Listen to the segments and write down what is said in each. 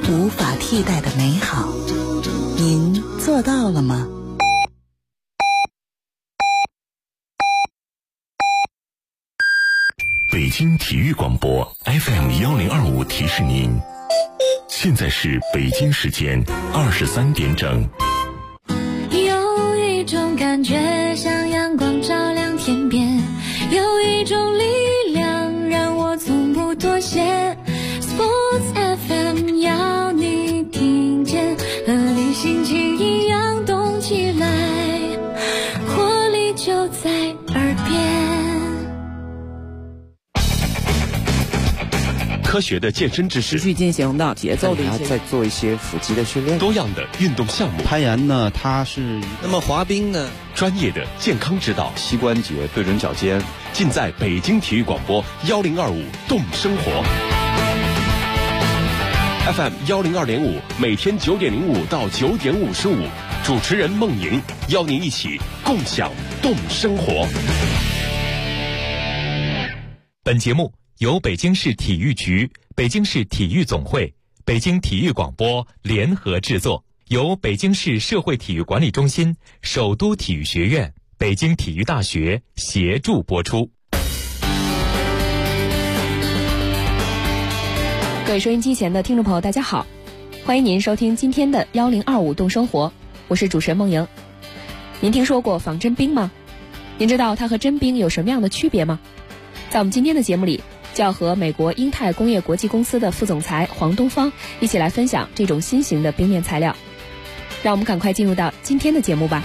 无法替代的美好。您做到了吗？ 北京体育广播 FM1025提示您，现在是北京时间23点整。 有一种感觉像阳光照亮天边，有一种力量让我从不妥协。 Sports FM 要你听见，和你心情一样动起来，活力就在耳边。 科学的健身知识， 持续进行的节奏的一些， 再做一些腹肌的训练， 多样的运动项目。 攀岩呢，它是那么滑冰呢， 专业的健康指导， 膝关节对准脚尖， 尽在北京体育广播1025动生活 FM 102.5，每天9点05到9点55，主持人孟莹邀您一起共享动生活。 本节目由北京市体育局、北京市体育总会、北京体育广播联合制作，由北京市社会体育管理中心、首都体育学院、北京体育大学协助播出。 各位收音机前的听众朋友，大家好，欢迎您收听今天的1025动生活，我是主持人孟莹。您听说过仿真冰吗？您知道它和真冰有什么样的区别吗？在我们今天的节目里，就要和美国英泰工业国际公司的副总裁黄东方一起来分享这种新型的冰面材料。让我们赶快进入到今天的节目吧。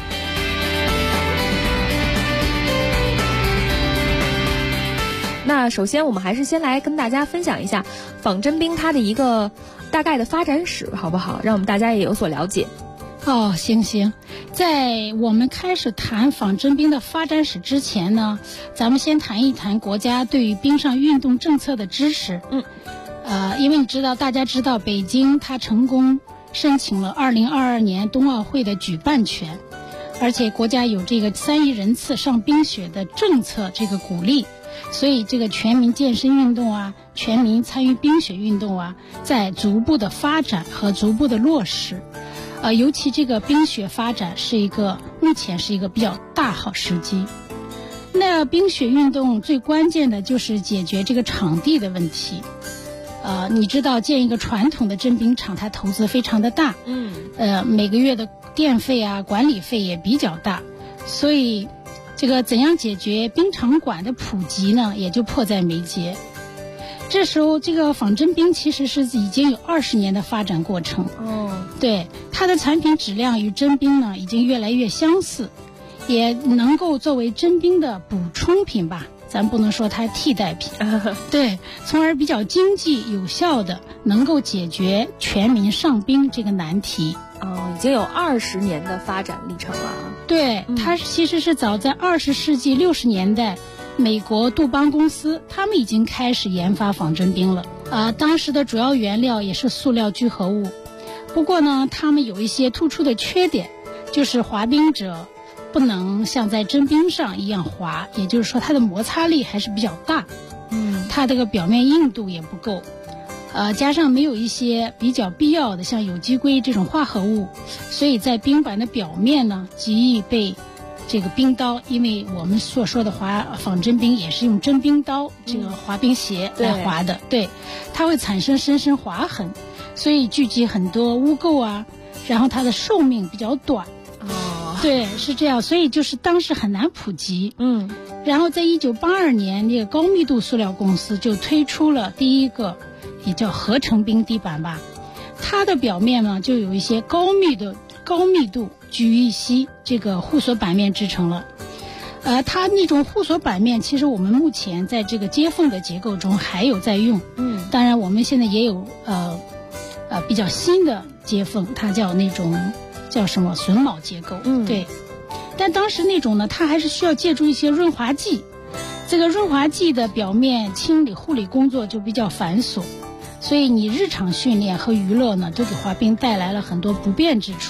那首先我们还是先来跟大家分享一下仿真冰它的一个大概的发展史，好不好？让我们大家也有所了解。 行，在我们开始谈仿真冰的发展史之前呢，咱们先谈一谈国家对于冰上运动政策的支持。因为大家知道北京它成功申请了2022年冬奥会的举办权，而且国家有这个3亿人次上冰雪的政策这个鼓励，所以这个全民健身运动啊，全民参与冰雪运动啊，在逐步的发展和逐步的落实。尤其这个冰雪发展目前是一个比较大好时机。那冰雪运动最关键的就是解决这个场地的问题。你知道建一个传统的真冰场，它投资非常的大，每个月的电费啊、管理费也比较大，所以这个怎样解决冰场馆的普及呢，也就迫在眉睫。这时候这个仿真冰其实是已经有20年的发展过程。对，它的产品质量与真冰呢已经越来越相似，也能够作为真冰的补充品吧，咱不能说它替代品。对，从而比较经济有效的能够解决全民上冰这个难题。 已经有20年的发展历程了。 对，它其实是早在20世纪60年代，美国杜邦公司他们已经开始研发仿真冰了。当时的主要原料也是塑料聚合物，不过呢，他们有一些突出的缺点，就是滑冰者不能像在真冰上一样滑，也就是说它的摩擦力还是比较大，它这个表面硬度也不够，加上没有一些比较必要的像有机硅这种化合物，所以在冰板的表面呢，极易被这个冰刀，因为我们所说的仿真冰也是用真冰刀这个滑冰鞋来滑的，对，它会产生深深划痕，所以聚集很多污垢啊，然后它的寿命比较短。对，是这样，所以就是当时很难普及。然后在1982年，那个高密度塑料公司就推出了第一个也叫合成冰底板吧，它的表面呢就有一些高密度聚乙烯这个护锁板面制成了。它那种护锁板面其实我们目前在这个接缝的结构中还有在用。当然我们现在也有比较新的接缝，它叫那种叫什么榫卯结构。对，但当时那种呢，它还是需要借助一些润滑剂，这个润滑剂的表面清理护理工作就比较繁琐，所以你日常训练和娱乐呢，就给滑冰带来了很多不便之处。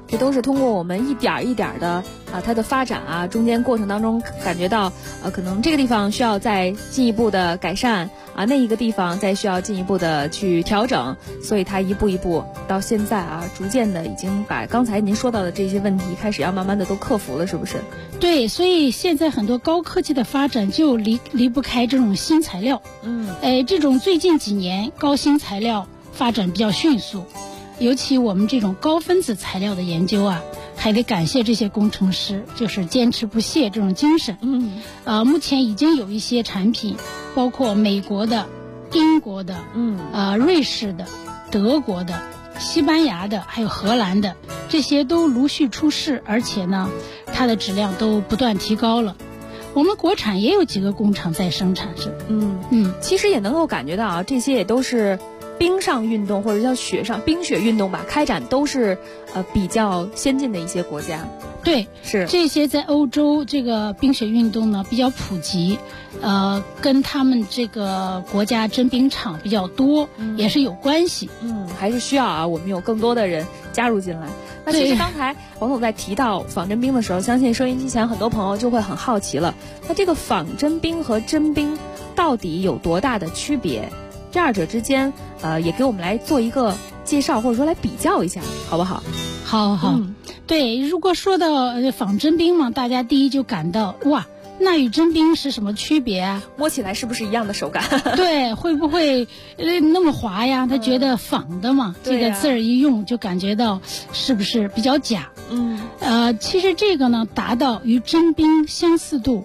这都是通过我们一点一点的它的发展中间过程当中感觉到可能这个地方需要再进一步的改善那一个地方再需要进一步的去调整，所以它一步一步到现在逐渐的已经把刚才您说到的这些问题开始要慢慢的都克服了，是不是？ 对，所以现在很多高科技的发展就离不开这种新材料。这种最近几年高新材料发展比较迅速，尤其我们这种高分子材料的研究还得感谢这些工程师，就是坚持不懈这种精神。目前已经有一些产品，包括美国的、英国的、瑞士的、德国的、西班牙的，还有荷兰的，这些都陆续出世，而且呢，它的质量都不断提高了。我们国产也有几个工厂在生产着。 其实也能够感觉到这些也都是冰上运动或者叫冰雪运动吧，开展都是比较先进的一些国家。 对， 是这些在欧洲这个冰雪运动呢比较普及，跟他们这个国家征冰场比较多，也是有关系。 还是需要我们有更多的人加入进来。那其实刚才王总在提到仿真冰的时候，相信收音机前很多朋友就会很好奇了，那这个仿真冰和真冰到底有多大的区别？这二者之间也给我们来做一个介绍，或者说来比较一下，好不好？ 好。对，如果说到仿真冰嘛，大家第一就感到哇，那与真冰是什么区别啊？ 摸起来是不是一样的手感？对， 会不会那么滑呀？他觉得仿的嘛，这个字儿一用就感觉到是不是比较假？其实这个呢，达到与真冰相似度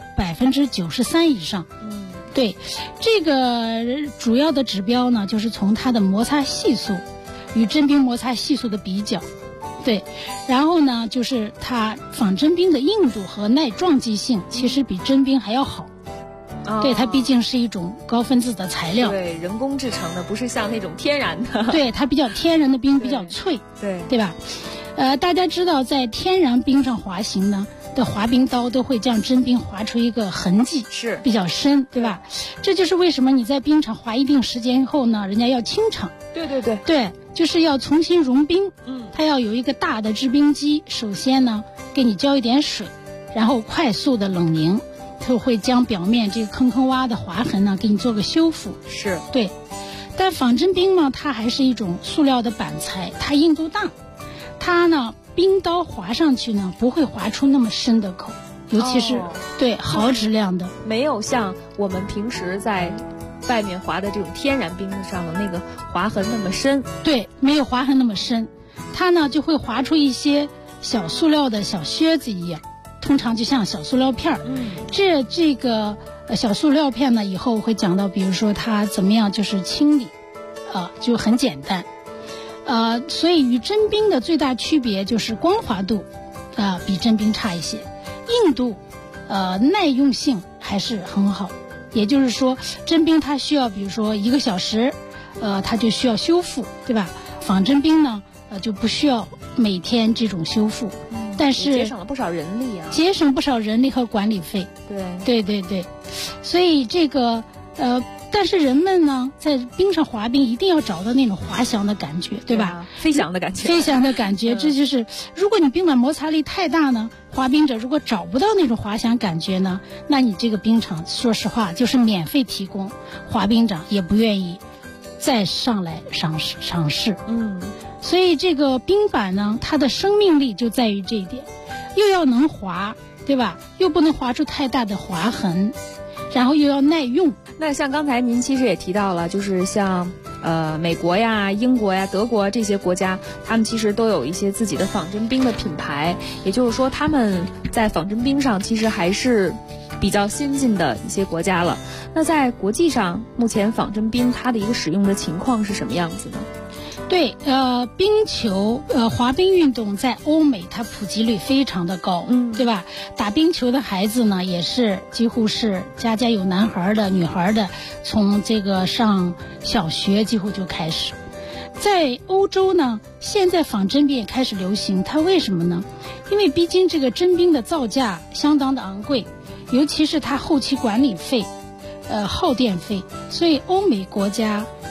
93%以上。对，这个主要的指标呢，就是从它的摩擦系数与真冰摩擦系数的比较。对，然后呢，就是它仿真冰的硬度和耐撞击性其实比真冰还要好。对，它毕竟是一种高分子的材料， 对，人工制成的，不是像那种天然的。 对，它比较天然的冰比较脆，对吧？大家知道，在天然冰上滑行呢的滑冰刀都会将真冰划出一个痕迹， 是比较深，对吧？这就是为什么你在冰场滑一定时间后呢，人家要清场。对，就是要重新融冰。它要有一个大的制冰机，首先呢给你浇一点水，然后快速的冷凝，它会将表面这个坑坑洼的划痕呢给你做个修复。 是对，但仿真冰呢，它还是一种塑料的板材，它硬度大，它呢冰刀划上去呢不会划出那么深的口，尤其是对好质量的， 没有像我们平时在外面划的这种天然冰上的那个划痕那么深。 对，没有划痕那么深，它呢就会划出一些小塑料的小靴子一样，通常就像小塑料片儿。这个小塑料片呢，以后会讲到，比如说它怎么样就是清理，就很简单。所以与真冰的最大区别就是光滑度，比真冰差一些，硬度，耐用性还是很好。也就是说，真冰它需要，比如说1个小时，它就需要修复，对吧？仿真冰呢，就不需要每天这种修复，但是节省了不少人力节省不少人力和管理费。对，所以这个但是人们呢，在冰上滑冰一定要找到那种滑翔的感觉，对吧？ 飞翔的感觉， 这就是如果你冰板摩擦力太大呢，滑冰者如果找不到那种滑翔感觉呢，那你这个冰场说实话就是免费提供，滑冰长也不愿意再上来尝试。所以这个冰板呢，它的生命力就在于这一点，又要能滑，对吧？又不能滑出太大的划痕，然后又要耐用。 那像刚才您其实也提到了，就是像美国呀、英国呀、德国这些国家，他们其实都有一些自己的仿真冰的品牌，也就是说他们在仿真冰上其实还是比较先进的一些国家了。那在国际上，目前仿真冰它的一个使用的情况是什么样子呢？ 对，冰球，滑冰运动在欧美它普及率非常的高，对吧？打冰球的孩子呢，也是几乎是家家有男孩的、女孩的，从这个上小学几乎就开始。在欧洲呢，现在仿真冰也开始流行，它为什么呢？因为毕竟这个真冰的造价相当的昂贵，尤其是它后期管理费，耗电费，所以欧美国家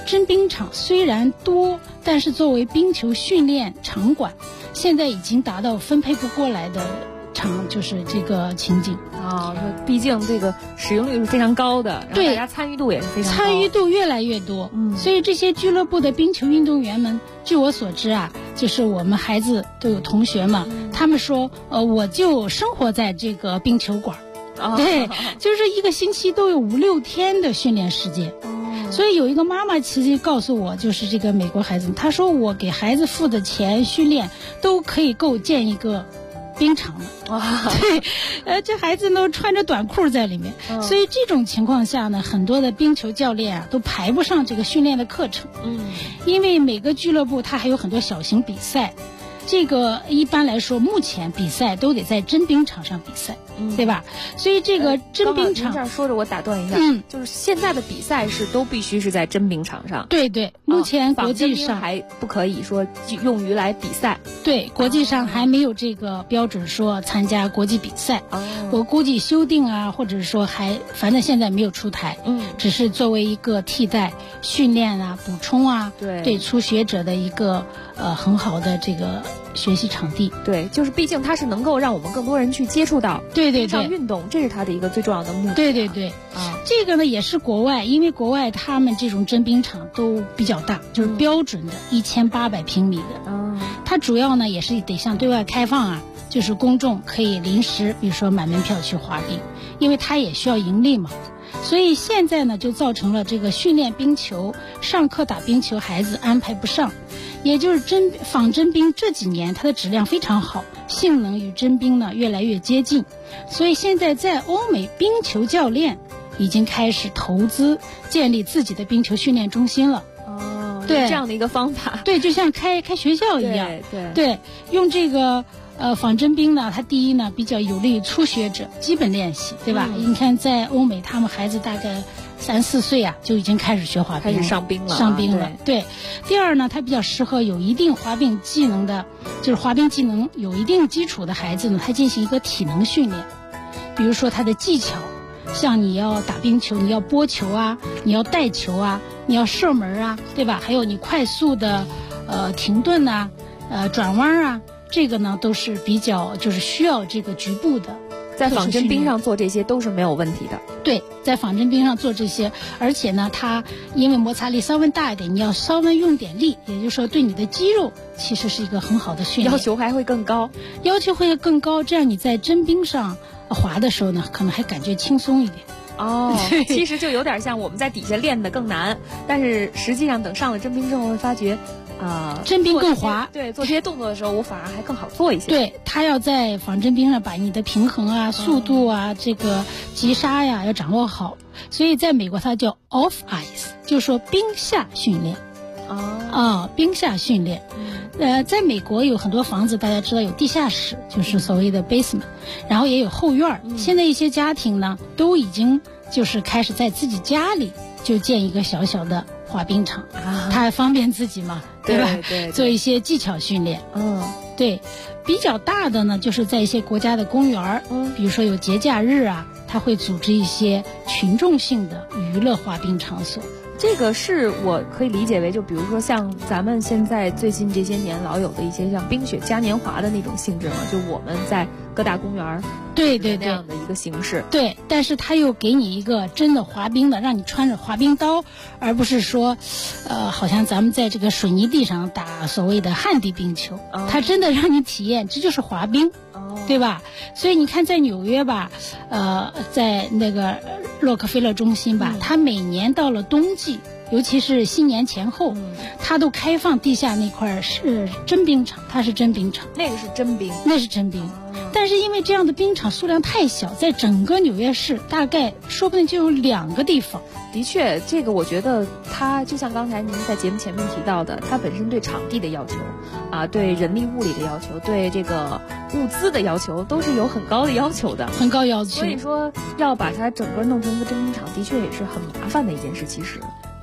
征兵场虽然多，但是作为冰球训练场馆，现在已经达到分配不过来的就是这个情景啊。毕竟这个使用率是非常高的， 对， 大家参与度也是非常高， 参与度越来越多。所以这些俱乐部的冰球运动员们，据我所知啊，就是我们孩子都有同学嘛，他们说我就生活在这个冰球馆。对，就是一个星期都有5、6天的训练时间。所以有一个妈妈其实告诉我，就是这个美国孩子，她说我给孩子付的钱训练都可以够建一个冰场了。对，这孩子都穿着短裤在里面。所以这种情况下呢，很多的冰球教练啊都排不上这个训练的课程。因为每个俱乐部它还有很多小型比赛。这个一般来说，目前比赛都得在真冰场上比赛，对吧？所以这个真冰场， 您这样说着我打断一下，就是现在的比赛是都必须是在真冰场上。 对对，目前国际上还不可以说用于来比赛。 对，国际上还没有这个标准说参加国际比赛。我估计修订啊，或者是说反正现在没有出台。只是作为一个替代训练啊、补充啊，对初学者的一个很好的这个学习场地。 对，就是毕竟它是能够让我们更多人去接触到冰上运动，这是它的一个最重要的目的。 对这个呢也是国外，因为国外他们这种真冰场都比较大，就是标准的1800平米的。它主要呢也是得向对外开放啊，就是公众可以临时，比如说买门票去滑冰，因为它也需要盈利嘛。所以现在呢就造成了这个训练冰球、上课打冰球孩子安排不上。也就是仿真冰这几年它的质量非常好，性能与真冰呢越来越接近，所以现在在欧美冰球教练已经开始投资建立自己的冰球训练中心了。对， 这样的一个方法。 对，就像开学校一样。对，用这个仿真冰呢，它第一呢比较有利于初学者基本练习，对吧？你看在欧美，他们孩子大概3、4岁啊就已经开始学滑冰， 开始上冰了。 对。第二呢，它比较适合有一定滑冰技能的，就是滑冰技能有一定基础的孩子呢，他进行一个体能训练，比如说他的技巧，像你要打冰球，你要拨球啊，你要带球啊，你要射门啊，对吧？还有你快速的停顿啊，转弯啊，这个呢都是比较就是需要这个局部的。 在仿真冰上做这些都是没有问题的。 对，在仿真冰上做这些，而且呢，它因为摩擦力稍微大一点，你要稍微用点力，也就是说对你的肌肉其实是一个很好的训练， 要求还会更高， 这样你在真冰上滑的时候呢，可能还感觉轻松一点。 其实就有点像我们在底下练的更难，但是实际上等上了真冰之后会发觉真冰更滑。 对，做这些动作的时候我反而还更好做一些。 对，它要在仿真冰上把你的平衡啊、速度啊、这个急刹呀要掌握好，所以在美国它叫 off ice， 就是说冰下训练。冰下训练。在美国有很多房子，大家知道有地下室，就是所谓的 basement， 然后也有后院。现在一些家庭呢，都已经就是开始在自己家里就建一个小小的滑冰场，它方便自己嘛，对吧？ 对， 做一些技巧训练。对，比较大的呢，就是在一些国家的公园，比如说有节假日啊，它会组织一些群众性的娱乐滑冰场所。 这个是我可以理解为，就比如说像咱们现在最近这些年老有的一些像冰雪嘉年华的那种性质嘛，就我们在各大公园对那样的一个形式。 对，但是他又给你一个真的滑冰的，让你穿着滑冰刀，而不是说好像咱们在这个水泥地上打所谓的旱地冰球，他真的让你体验这就是滑冰。对吧？所以你看，在纽约吧，在那个洛克菲勒中心吧，它每年到了冬季，尤其是新年前后，它都开放地下那块是真冰场，它是真冰场， 那个是真冰， 那是真冰。但是因为这样的冰场数量太小，在整个纽约市大概说不定就有2个地方。 的确，这个我觉得它就像刚才您在节目前面提到的，它本身对场地的要求对人力物力的要求，对这个物资的要求都是有很高的要求的， 很高要求。 所以说要把它整个弄成一个真冰场，的确也是很麻烦的一件事。其实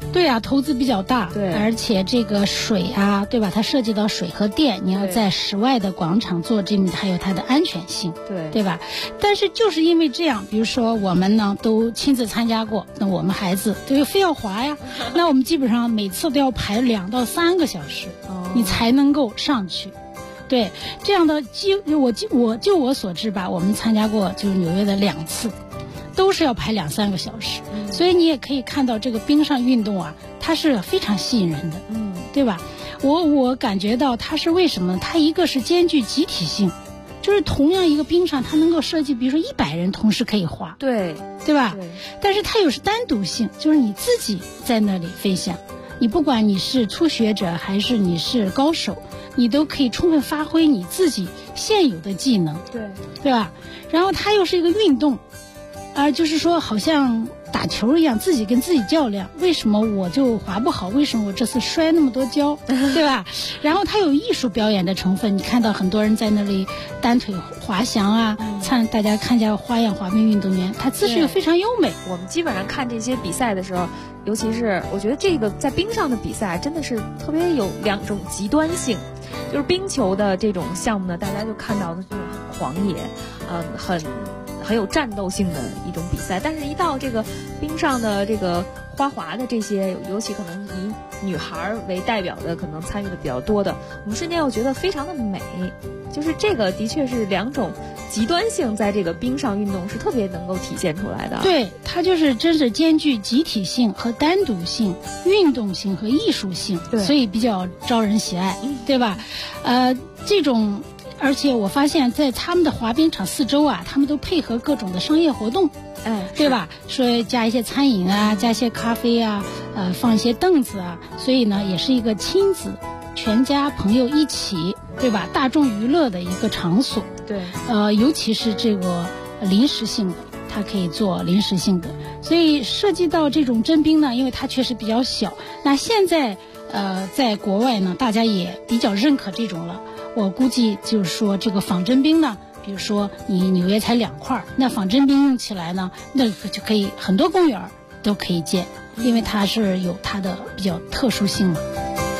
对啊，投资比较大， 对， 而且这个水啊，对吧？它涉及到水和电，你要在室外的广场做这个，还有它的安全性，对吧？但是就是因为这样，比如说我们呢都亲自参加过，那我们孩子就非要滑呀，那我们基本上每次都要排2到3个小时，你才能够上去。对，这样的我所知吧，我们参加过就是纽约的2次。都是要排2-3个小时，所以你也可以看到这个冰上运动啊，它是非常吸引人的，对吧？我感觉到它是为什么？它一个是兼具集体性，就是同样一个冰上，它能够设计，比如说100人同时可以滑，对吧？但是它又是单独性，就是你自己在那里飞翔，你不管你是初学者还是你是高手，你都可以充分发挥你自己现有的技能，对吧？然后它又是一个运动。就是说好像打球一样，自己跟自己较量，为什么我就滑不好？为什么我这次摔那么多跤，对吧？然后它有艺术表演的成分，你看到很多人在那里单腿滑翔啊，大家看一下花样滑冰运动员，他姿势又非常优美。 我们基本上看这些比赛的时候，尤其是我觉得这个在冰上的比赛真的是特别有2种极端性，就是冰球的这种项目呢，大家就看到的就是很狂野，很有战斗性的一种比赛，但是一到这个冰上的这个花滑的这些，尤其可能以女孩为代表的，可能参与的比较多的，我们瞬间又觉得非常的美，就是这个的确是2种极端性在这个冰上运动是特别能够体现出来的。 对，它就是真是兼具集体性和单独性、运动性和艺术性，所以比较招人喜爱，对吧？这种。而且我发现在他们的滑冰场4周啊，他们都配合各种的商业活动，对吧？说加一些餐饮啊，加一些咖啡啊，放一些凳子啊，所以呢，也是一个亲子、全家朋友一起，对吧？大众娱乐的一个场所。对，尤其是这个临时性的，它可以做临时性的。所以涉及到这种真冰呢，因为它确实比较小，那现在在国外呢，大家也比较认可这种了。我估计就是说这个仿真冰呢，比如说你纽约才2块，那仿真冰用起来呢，那个就可以很多公园都可以建，因为它是有它的比较特殊性嘛。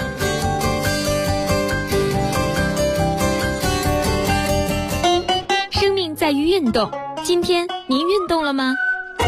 生命在于运动，今天您运动了吗？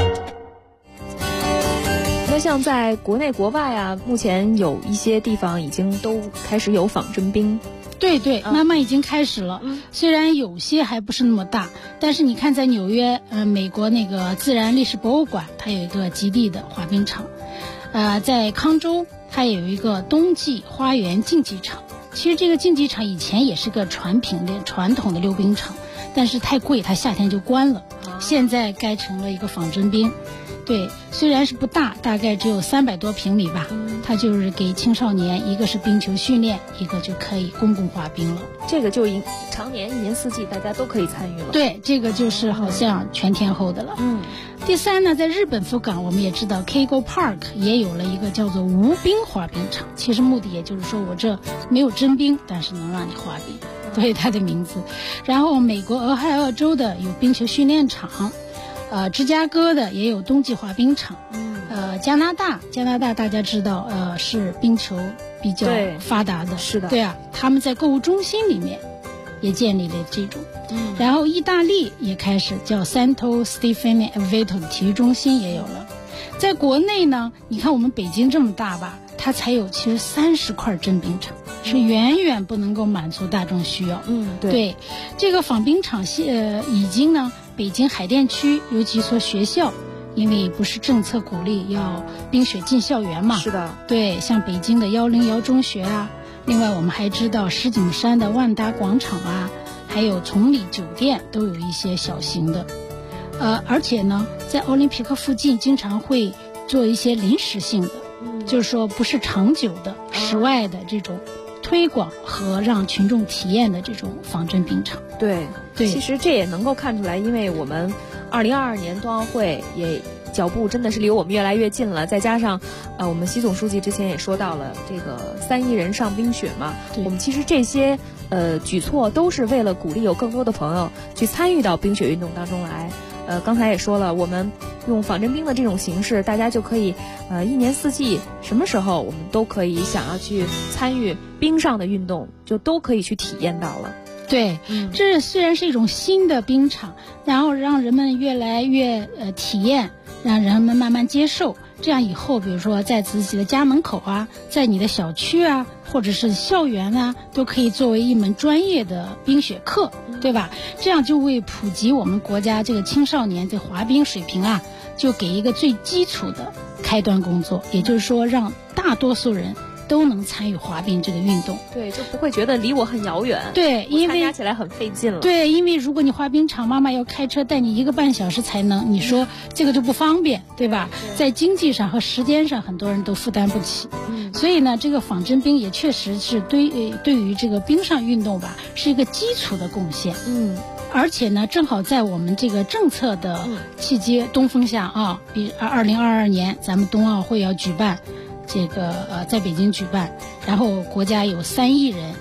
那像在国内国外啊，目前有一些地方已经都开始有仿真冰。 对，慢慢已经开始了。虽然有些还不是那么大，但是你看在纽约，美国那个自然历史博物馆，它有一个极地的滑冰场。在康州，它也有一个冬季花园竞技场。其实这个竞技场以前也是个传统的溜冰场，但是太贵，它夏天就关了。现在改成了一个仿真冰。对，虽然是不大，大概只有300多平米吧，它就是给青少年，一个是冰球训练，一个就可以公共滑冰了。 这个就常年1年4季大家都可以参与了。 对，这个就是好像全天候的了。第三呢，在日本福冈，我们也知道 Keigo Park 也有了一个叫做无冰滑冰场，其实目的也就是说我这没有真冰，但是能让你滑冰，所以它的名字。然后美国俄亥俄州的有冰球训练场。芝加哥的也有冬季滑冰场，加拿大大家知道，是冰球比较发达的，是的，对啊，他们在购物中心里面也建立了这种，然后意大利也开始叫 Santo Stefano Aveto 的体育中心也有了，在国内呢，你看我们北京这么大吧，它才有其实30块真冰场，是远远不能够满足大众需要。对，这个仿冰场已经呢。北京海淀区有几所学校，因为不是政策鼓励要冰雪进校园嘛，是的，对，像北京的101中学啊，另外我们还知道石景山的万达广场啊，还有崇礼酒店都有一些小型的，而且呢，在奥林匹克附近经常会做一些临时性的，就是说不是长久的室外的这种推广和让群众体验的这种仿真冰场。 对，其实这也能够看出来，因为我们2022年冬奥会也脚步真的是离我们越来越近了，再加上我们习总书记之前也说到了这个3亿人上冰雪嘛，我们其实这些举措都是为了鼓励有更多的朋友去参与到冰雪运动当中来， 刚才也说了，我们用仿真冰的这种形式，大家就可以一年四季什么时候我们都可以想要去参与冰上的运动，就都可以去体验到了。 对，这虽然是一种新的冰场，然后让人们越来越体验，让人们慢慢接受，这样以后比如说在自己的家门口啊，在你的小区啊，或者是校园啊，都可以作为一门专业的冰雪课，对吧？这样就为普及我们国家这个青少年的滑冰水平啊，就给一个最基础的开端工作，也就是说让大多数人都能参与滑冰这个运动。 对，就不会觉得离我很遥远。 对，因为参加起来很费劲了。 对，因为如果你滑冰场妈妈要开车带你1个半小时才能，你说这个就不方便，对吧？在经济上和时间上很多人都负担不起。所以呢，这个仿真冰也确实是对于这个冰上运动吧，是一个基础的贡献。而且呢，正好在我们这个政策的契机东风下啊，比2022年咱们冬奥会要举办，这个在北京举办，然后国家有3亿人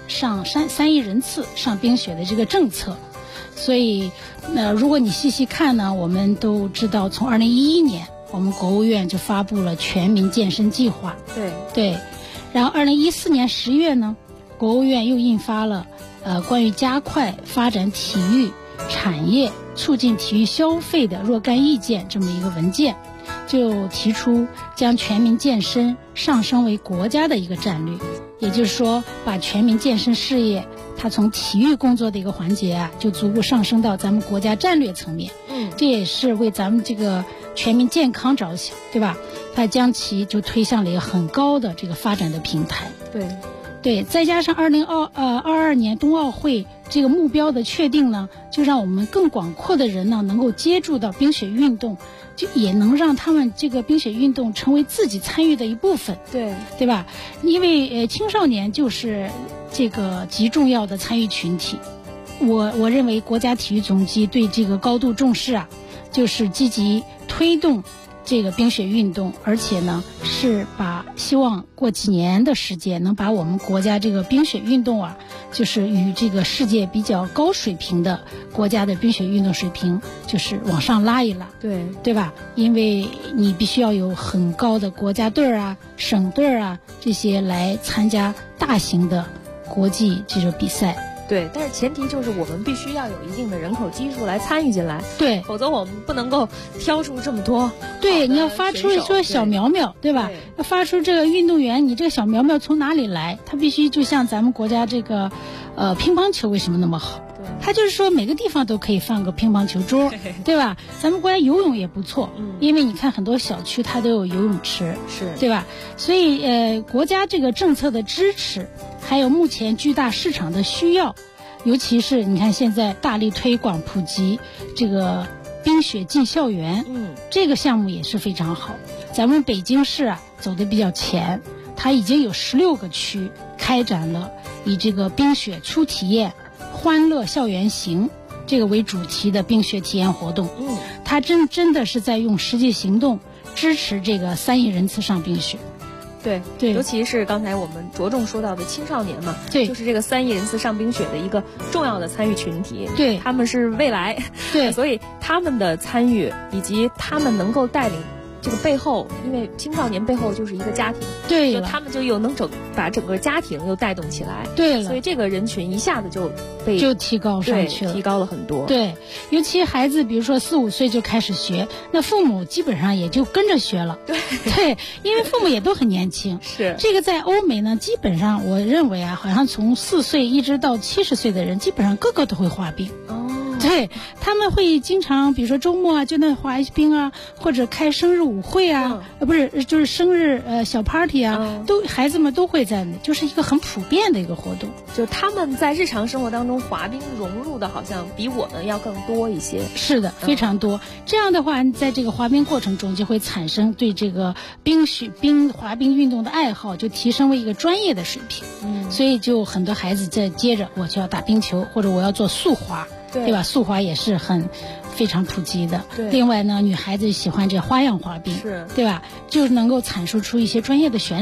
3亿人次上冰雪的这个政策，所以如果你细细看呢，我们都知道从2011年我们国务院就发布了全民健身计划。对，然后2014年10月呢，国务院又印发了关于加快发展体育产业、促进体育消费的若干意见这么一个文件，就提出将全民健身上升为国家的一个战略，也就是说把全民健身事业它从体育工作的一个环节啊，就逐步上升到咱们国家战略层面。这也是为咱们这个全民健康着想，对吧？它将其就推向了一个很高的这个发展的平台。对，再加上2022年冬奥会这个目标的确定呢，就让我们更广阔的人呢能够接触到冰雪运动，就也能让他们这个冰雪运动成为自己参与的一部分。对吧？因为青少年就是这个极重要的参与群体。我认为国家体育总局对这个高度重视啊，就是积极推动这个冰雪运动，而且呢是希望过几年的时间能把我们国家这个冰雪运动啊，就是与这个世界比较高水平的国家的冰雪运动水平就是往上拉一拉。对吧？因为你必须要有很高的国家队啊、省队啊这些来参加大型的国际这种比赛。 对，但是前提就是我们必须要有一定的人口基数来参与进来， 对， 否则我们不能够挑出这么多。 对，你要发出说小苗苗，对吧？要发出这个运动员，你这个小苗苗从哪里来？他必须就像咱们国家这个乒乓球为什么那么好？他就是说每个地方都可以放个乒乓球桌，对吧？咱们国家游泳也不错，因为你看很多小区它都有游泳池，对吧？所以国家这个政策的支持，还有目前巨大市场的需要，尤其是你看现在大力推广普及这个冰雪进校园，这个项目也是非常好。咱们北京市啊走得比较前，它已经有16个区开展了以这个冰雪初体验、欢乐校园行这个为主题的冰雪体验活动。它真的是在用实际行动支持这个3亿人次上冰雪。 对，尤其是刚才我们着重说到的青少年嘛， 对， 就是这个3亿人次上冰雪的一个重要的参与群体， 对， 他们是未来， 对， 所以他们的参与以及他们能够带领这个背后，因为青少年背后就是一个家庭， 对了， 就他们就又能把整个家庭又带动起来， 对了， 所以这个人群一下子就提高上去了， 提高了很多。 对，尤其孩子比如说4、5岁就开始学，那父母基本上也就跟着学了。对，因为父母也都很年轻。 是这个在欧美呢，基本上我认为啊，好像从4岁一直到70岁的人，基本上个个都会滑冰。对，他们会经常比如说周末啊就那滑冰啊，或者开生日舞会啊，不是就是生日小 party 啊，都孩子们都会在那，就是一个很普遍的一个活动。 就他们在日常生活当中滑冰融入的好像比我们要更多一些。 是的，非常多。这样的话，在这个滑冰过程中就会产生对这个滑冰运动的爱好，就提升为一个专业的水平。所以就很多孩子在接着我就要打冰球，或者我要做速滑。对吧？速滑也是非常普及的。 对。 另外呢，女孩子喜欢这花样滑冰， 是， 对吧？就是能够阐述出一些专业的选手。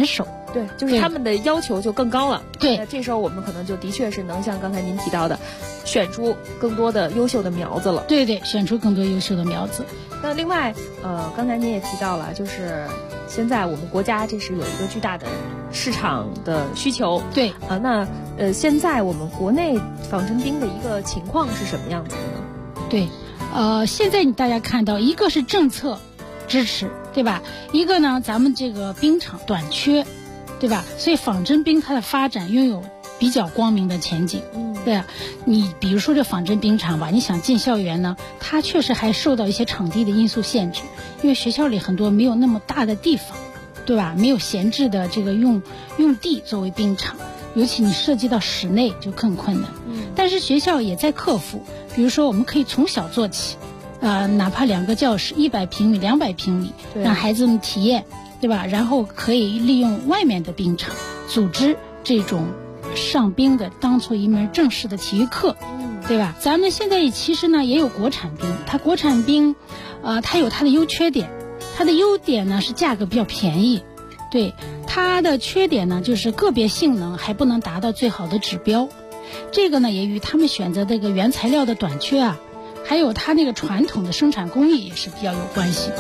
对，就是他们的要求就更高了。 对， 这时候我们可能就的确是能像刚才您提到的，选出更多的优秀的苗子了。 对对，选出更多优秀的苗子。 那另外，刚才您也提到了，就是现在我们国家这是有一个巨大的市场的需求。 对那现在我们国内仿真冰的一个情况是什么样子的呢？ 对，现在大家看到，一个是政策支持，对吧？一个呢，咱们这个冰场短缺，对吧？所以仿真冰它的发展拥有比较光明的前景。对啊，你比如说这仿真冰场吧，你想进校园呢，它确实还受到一些场地的因素限制，因为学校里很多没有那么大的地方，对吧？没有闲置的这个用地作为冰场，尤其你涉及到室内就更困难。但是学校也在克服，比如说我们可以从小做起，哪怕2个教室100平米、200平米，让孩子们体验，对吧？然后可以利用外面的冰场，组织这种上冰的当做一门正式的体育课，对吧？咱们现在其实呢也有国产冰，它国产冰，它有它的优缺点。它的优点呢是价格比较便宜，对，它的缺点呢就是个别性能还不能达到最好的指标。这个呢也与他们选择这个原材料的短缺啊，还有它那个传统的生产工艺也是比较有关系。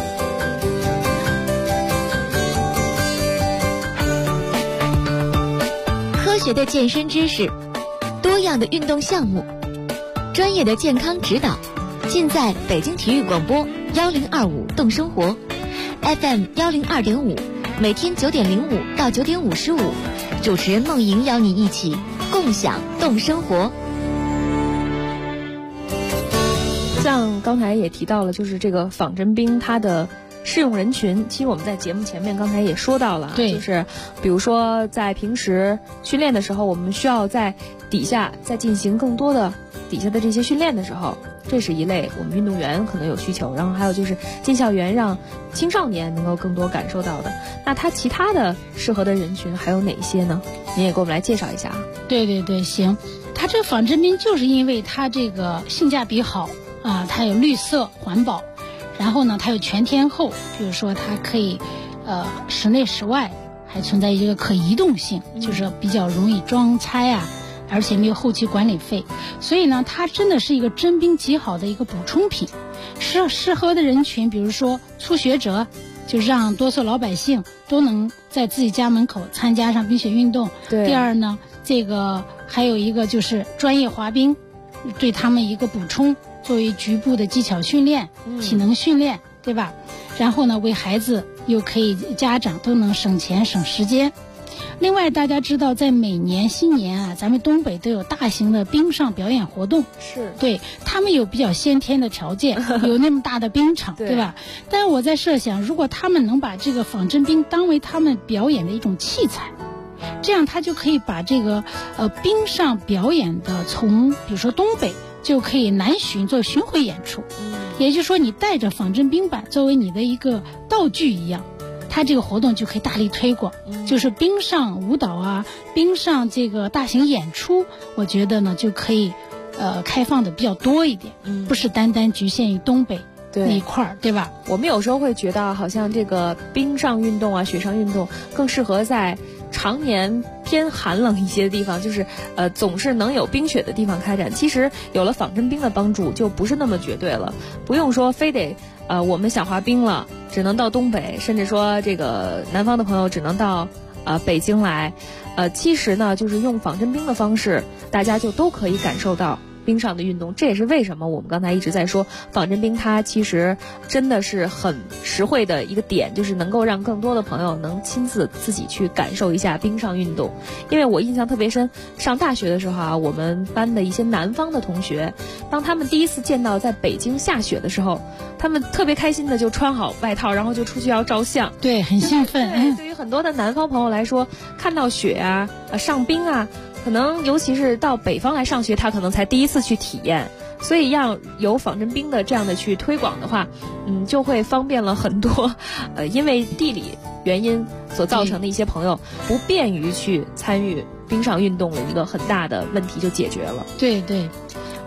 科学的健身知识，多样的运动项目，专业的健康指导，尽在北京体育广播1025动生活 FM 102.5，每天9点05到9点55，主持人梦莹邀你一起共享动生活。 像刚才也提到了，就是这个仿真冰它的适用人群，其实我们在节目前面刚才也说到了， 对， 就是比如说在平时训练的时候，我们需要在底下再进行更多的底下的这些训练的时候，这是一类我们运动员可能有需求。然后还有就是进校园让青少年能够更多感受到的，那它其他的适合的人群还有哪些呢？您也给我们来介绍一下。 对对对，行。它这个仿真冰就是因为它这个性价比好啊，它有绿色环保，然后呢它有全天候，比如说它可以室内室外，还存在一个可移动性，就是比较容易装拆啊，而且没有后期管理费，所以呢它真的是一个真冰极好的一个补充品。适合的人群，比如说初学者，就让多数老百姓都能在自己家门口参加上冰雪运动。 对。 第二呢，这个还有一个就是专业滑冰，对他们一个补充，作为局部的技巧训练、体能训练，对吧？然后呢，为孩子又可以家长都能省钱省时间。另外，大家知道，在每年新年啊，咱们东北都有大型的冰上表演活动， 是对他们有比较先天的条件，有那么大的冰场，对吧？但是我在设想，如果他们能把这个仿真冰当为他们表演的一种器材，这样他就可以把这个冰上表演的从比如说东北就可以南巡做巡回演出，也就是说你带着仿真冰板作为你的一个道具一样，它这个活动就可以大力推广，就是冰上舞蹈啊，冰上这个大型演出，我觉得呢就可以开放的比较多一点，不是单单局限于东北那一块儿，对吧？ 我们有时候会觉得好像这个冰上运动啊、雪上运动更适合在常年偏寒冷一些的地方，就是总是能有冰雪的地方开展。其实有了仿真冰的帮助，就不是那么绝对了，不用说非得我们想滑冰了，只能到东北，甚至说这个南方的朋友只能到北京来。其实呢，就是用仿真冰的方式，大家就都可以感受到冰上的运动。这也是为什么我们刚才一直在说仿真冰它其实真的是很实惠的一个点，就是能够让更多的朋友能亲自自己去感受一下冰上运动。因为我印象特别深，上大学的时候啊，我们班的一些南方的同学，当他们第一次见到在北京下雪的时候，他们特别开心的就穿好外套，然后就出去要照相， 对，很兴奋。 对于很多的南方朋友来说，看到雪啊、上冰啊，可能尤其是到北方来上学，他可能才第一次去体验，所以要有仿真冰的这样的去推广的话，就会方便了很多因为地理原因所造成的一些朋友不便于去参与冰上运动的一个很大的问题就解决了。 对对。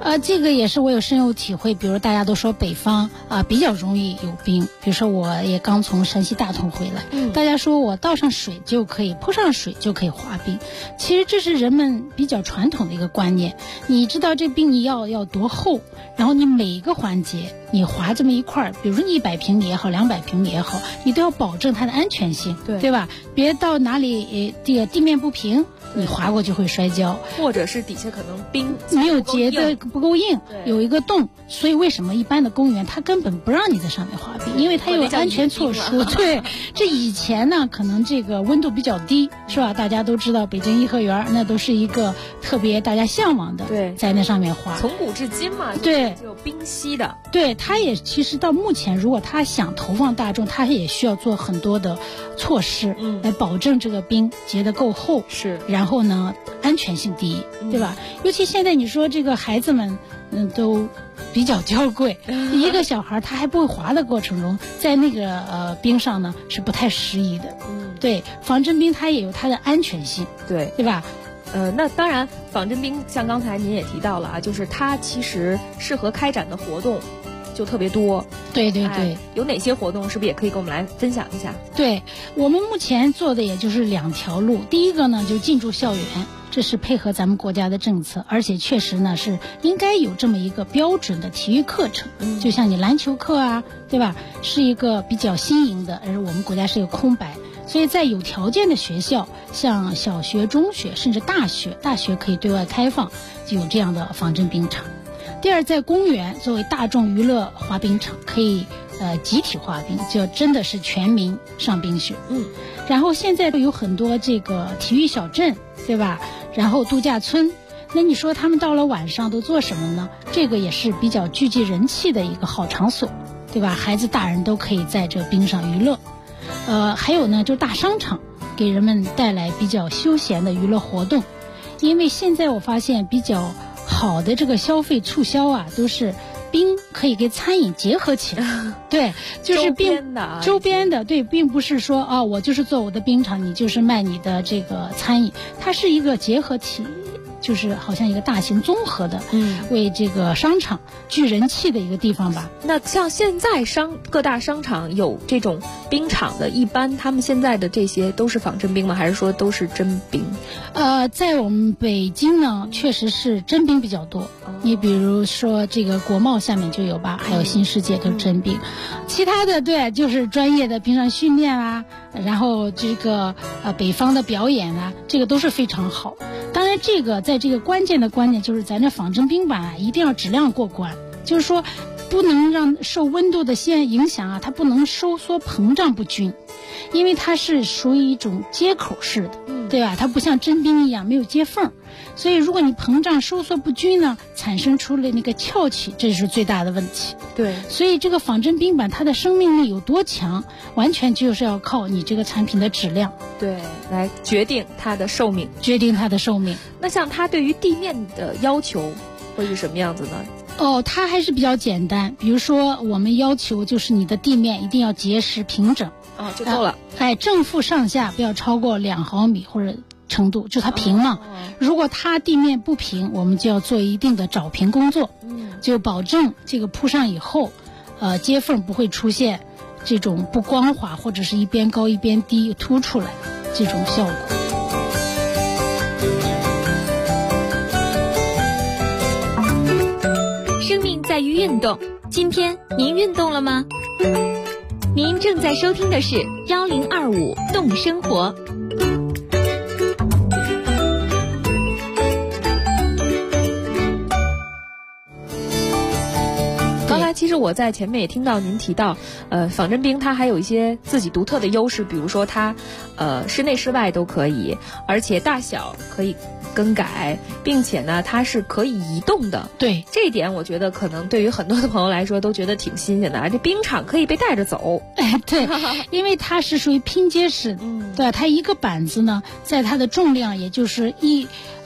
这个也是我有深有体会。比如大家都说北方比较容易有冰，比如说我也刚从山西大同回来，大家说我倒上水就可以，泼上水就可以滑冰。其实这是人们比较传统的一个观念。你知道这冰你要多厚，然后你每一个环节你滑这么一块，比如说100平米也好，200平米也好，你都要保证它的安全性，对吧？别到哪里这个地面不平，你滑过就会摔跤， 或者是底下可能冰没有结的不够硬，有一个洞。所以为什么一般的公园它根本不让你在上面滑冰，因为它有安全措施。对，这以前呢可能这个温度比较低，是吧？大家都知道北京颐和园那都是一个特别大家向往的， 对， 在那上面滑， 从古至今嘛， 对， 就有冰溪的。 对，它也其实到目前，如果它想投放大众，它也需要做很多的措施，来保证这个冰结得够厚， 是， 然后呢安全性第一，对吧？尤其现在你说这个孩子们，都比较娇贵，一个小孩他还不会滑的过程中，在那个冰上呢是不太适宜的。对，仿真冰它也有它的安全性，对吧？ 那当然，仿真冰像刚才您也提到了啊，就是它其实适合开展的活动就特别多。 对对对， 有哪些活动是不是也可以跟我们来分享一下？ 对，我们目前做的也就是2条路。第一个呢，就进驻校园，这是配合咱们国家的政策，而且确实呢是应该有这么一个标准的体育课程，就像你篮球课啊，对吧？是一个比较新颖的，而我们国家是一个空白。所以在有条件的学校，像小学、中学甚至大学可以对外开放，就有这样的仿真冰场。第二，在公园作为大众娱乐滑冰场，可以集体滑冰，就真的是全民上冰雪。然后现在有很多这个体育小镇，对吧？然后度假村，那你说他们到了晚上都做什么呢？这个也是比较聚集人气的一个好场所，对吧？孩子大人都可以在这冰上娱乐。还有呢，就大商场给人们带来比较休闲的娱乐活动。因为现在我发现比较好的这个消费促销啊，都是冰可以跟餐饮结合起来。对，就是周边的，对，并不是说我就是做我的冰场，你就是卖你的这个餐饮，它是一个结合体，就是好像一个大型综合的，为这个商场聚人气的一个地方吧。 那像现在各大商场有这种冰场的，一般他们现在的这些都是仿真冰吗？还是说都是真冰？ 在我们北京呢，确实是真冰比较多。你比如说这个国贸下面就有吧，还有新世界都是真冰。其他的对，就是专业的冰上训练啊，然后这个北方的表演啊，这个都是非常好。当然这个在这个关键的观念就是咱这仿真冰板一定要质量过关，就是说不能让受温度的影响啊，它不能收缩膨胀不均，因为它是属于一种接口式的，对吧？它不像真冰一样没有接缝，所以如果你膨胀收缩不均呢，产生出了那个翘起，这是最大的问题。 对， 所以这个仿真冰板它的生命力有多强，完全就是要靠你这个产品的质量， 对，来决定它的寿命。 那像它对于地面的要求会是什么样子呢？ 它还是比较简单。比如说我们要求就是你的地面一定要结实平整， 就够了。 正负上下不要超过2毫米或者程度，就它平嘛。如果它地面不平，我们就要做一定的找平工作，就保证这个铺上以后，接缝不会出现这种不光滑或者是一边高一边低凸出来这种效果。 生命在于运动，今天您运动了吗？您正在收听的是1025动生活。 刚才其实我在前面也听到您提到，仿真冰它还有一些自己独特的优势，比如说它，室内室外都可以，而且大小可以更改，并且呢它是可以移动的。 对， 这一点我觉得可能对于很多的朋友来说都觉得挺新鲜的，而且冰场可以被带着走。 对，因为它是属于拼接式的，对，它一个板子呢，在它的重量也就是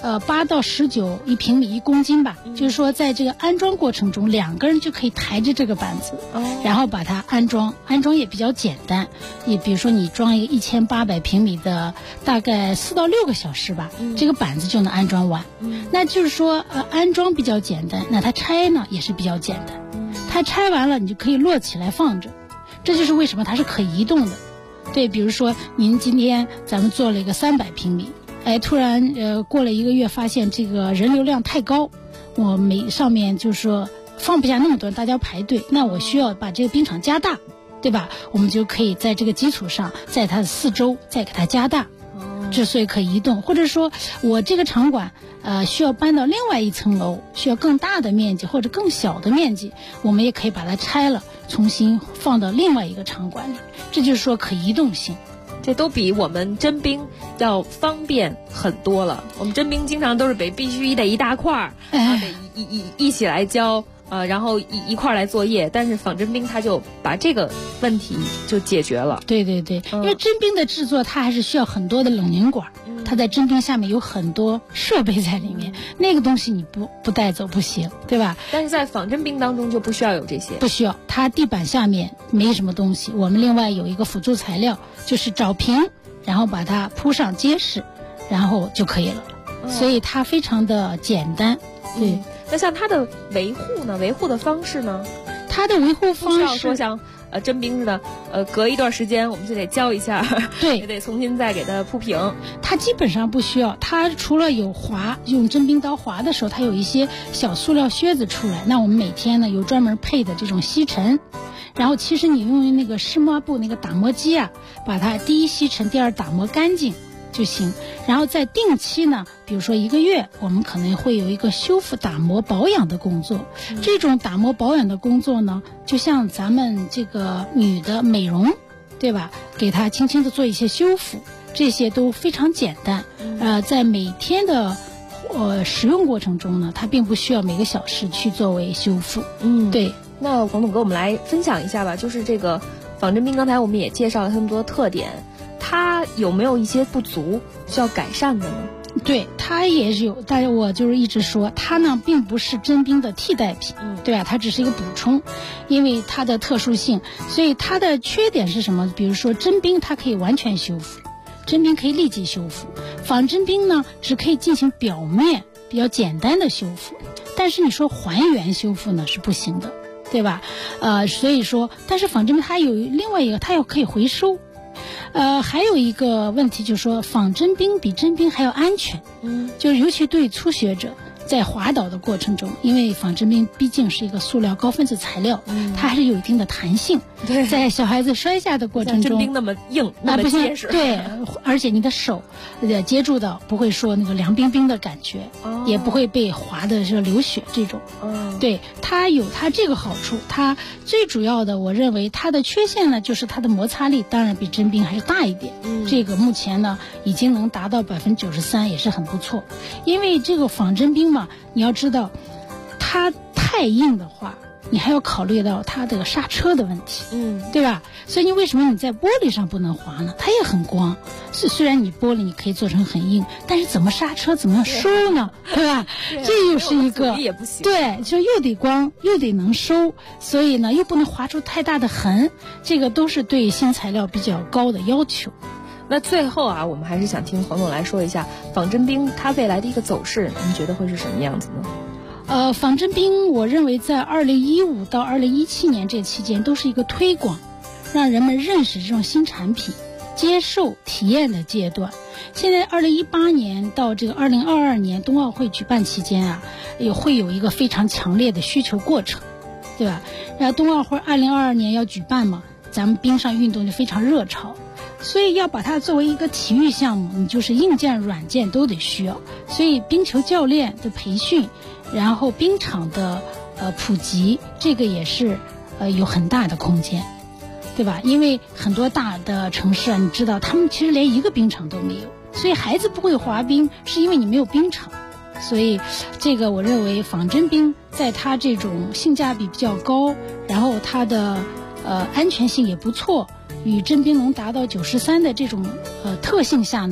8到19一平米1公斤吧，就是说在这个安装过程中，2个人就可以抬着这个板子，然后把它安装也比较简单。也比如说你装一个1800平米的，大概4到6个小时吧，这个板子就能安装完。那就是说安装比较简单，那它拆呢也是比较简单。它拆完了你就可以摞起来放着，这就是为什么它是可移动的。对，比如说您今天咱们做了一个300平米，突然过了1个月发现这个人流量太高，我上面就是说放不下那么多人，大家排队，那我需要把这个冰场加大，对吧？我们就可以在这个基础上，在它的4周再给它加大，之所以可以移动。或者说我这个场馆需要搬到另外一层楼，需要更大的面积或者更小的面积，我们也可以把它拆了，重新放到另外一个场馆里。这就是说可移动性。 这都比我们真冰要方便很多了。我们真冰经常都是必须得一大块儿，得一起来浇，然后一块儿来作业。但是仿真冰它就把这个问题就解决了。 对对对，因为真冰的制作它还是需要很多的冷凝管，它在真冰下面有很多设备在里面，那个东西你不带走不行，对吧？ 但是在仿真冰当中就不需要有这些， 不需要。它地板下面没什么东西，我们另外有一个辅助材料，就是找平，然后把它铺上结实，然后就可以了。所以它非常的简单。对， 那像它的维护呢？维护的方式呢？ 它的维护方式说像真冰似的，隔一段时间我们就得浇一下， 对， 也得重新再给它铺平。 它基本上不需要，它除了有用真冰刀划的时候，它有一些小塑料靴子出来。那我们每天呢有专门配的这种吸尘，然后其实你用那个湿抹布那个打磨机啊，把它第一吸尘，第二打磨干净就行。然后在定期呢，比如说1个月，我们可能会有一个修复、打磨、保养的工作。这种打磨保养的工作呢，就像咱们这个女的美容，对吧？给她轻轻的做一些修复，这些都非常简单。在每天的使用过程中呢，它并不需要每个小时去作为修复。对。 那黄总给我们来分享一下吧，就是这个仿真冰，刚才我们也介绍了这么多特点，它有没有一些不足需要改善的呢？ 对，它也是有，但是我就是一直说它呢并不是真冰的替代品，对吧？它只是一个补充，因为它的特殊性，所以它的缺点是什么？比如说真冰它可以完全修复，真冰可以立即修复，仿真冰呢只可以进行表面比较简单的修复，但是你说还原修复呢是不行的，对吧？所以说，但是仿真冰它有另外一个，它又可以回收。还有一个问题就是说，仿真冰比真冰还要安全。就是尤其对初学者，在滑倒的过程中，因为仿真冰毕竟是一个塑料高分子材料，它还是有一定的弹性。对，在小孩子摔下的过程中， 真冰那么硬，那么结实。 对，而且你的手接触到不会说那个凉冰冰的感觉，也不会被划的是流血这种。对，它有它这个好处。它最主要的，我认为它的缺陷呢，就是它的摩擦力当然比真冰还是大一点。这个目前呢已经能达到93%，也是很不错。因为这个仿真冰嘛，你要知道，它太硬的话，你还要考虑到它的刹车的问题，对吧？所以为什么你在玻璃上不能滑呢？它也很光，虽然你玻璃你可以做成很硬，但是怎么刹车，怎么样收呢？对吧？这又是一个也不行。 对，就又得光又得能收，所以呢又不能划出太大的痕，这个都是对新材料比较高的要求。 那最后啊，我们还是想听黄总来说一下仿真冰它未来的一个走势，您觉得会是什么样子呢？ 仿真冰我认为在2015到2017年这期间都是一个推广，让人们认识这种新产品，接受体验的阶段。现在2018年到这个2022年冬奥会举办期间啊，会有一个非常强烈的需求过程，对吧？然后冬奥会2022年要举办嘛，咱们冰上运动就非常热潮，所以要把它作为一个体育项目，你就是硬件软件都得需要。所以冰球教练的培训，然后冰场的普及，这个也是有很大的空间，对吧？因为很多大的城市啊，你知道他们其实连一个冰场都没有，所以孩子不会滑冰是因为你没有冰场。所以这个我认为仿真冰在它这种性价比比较高，然后它的安全性也不错，与真冰能达到93的这种特性下呢，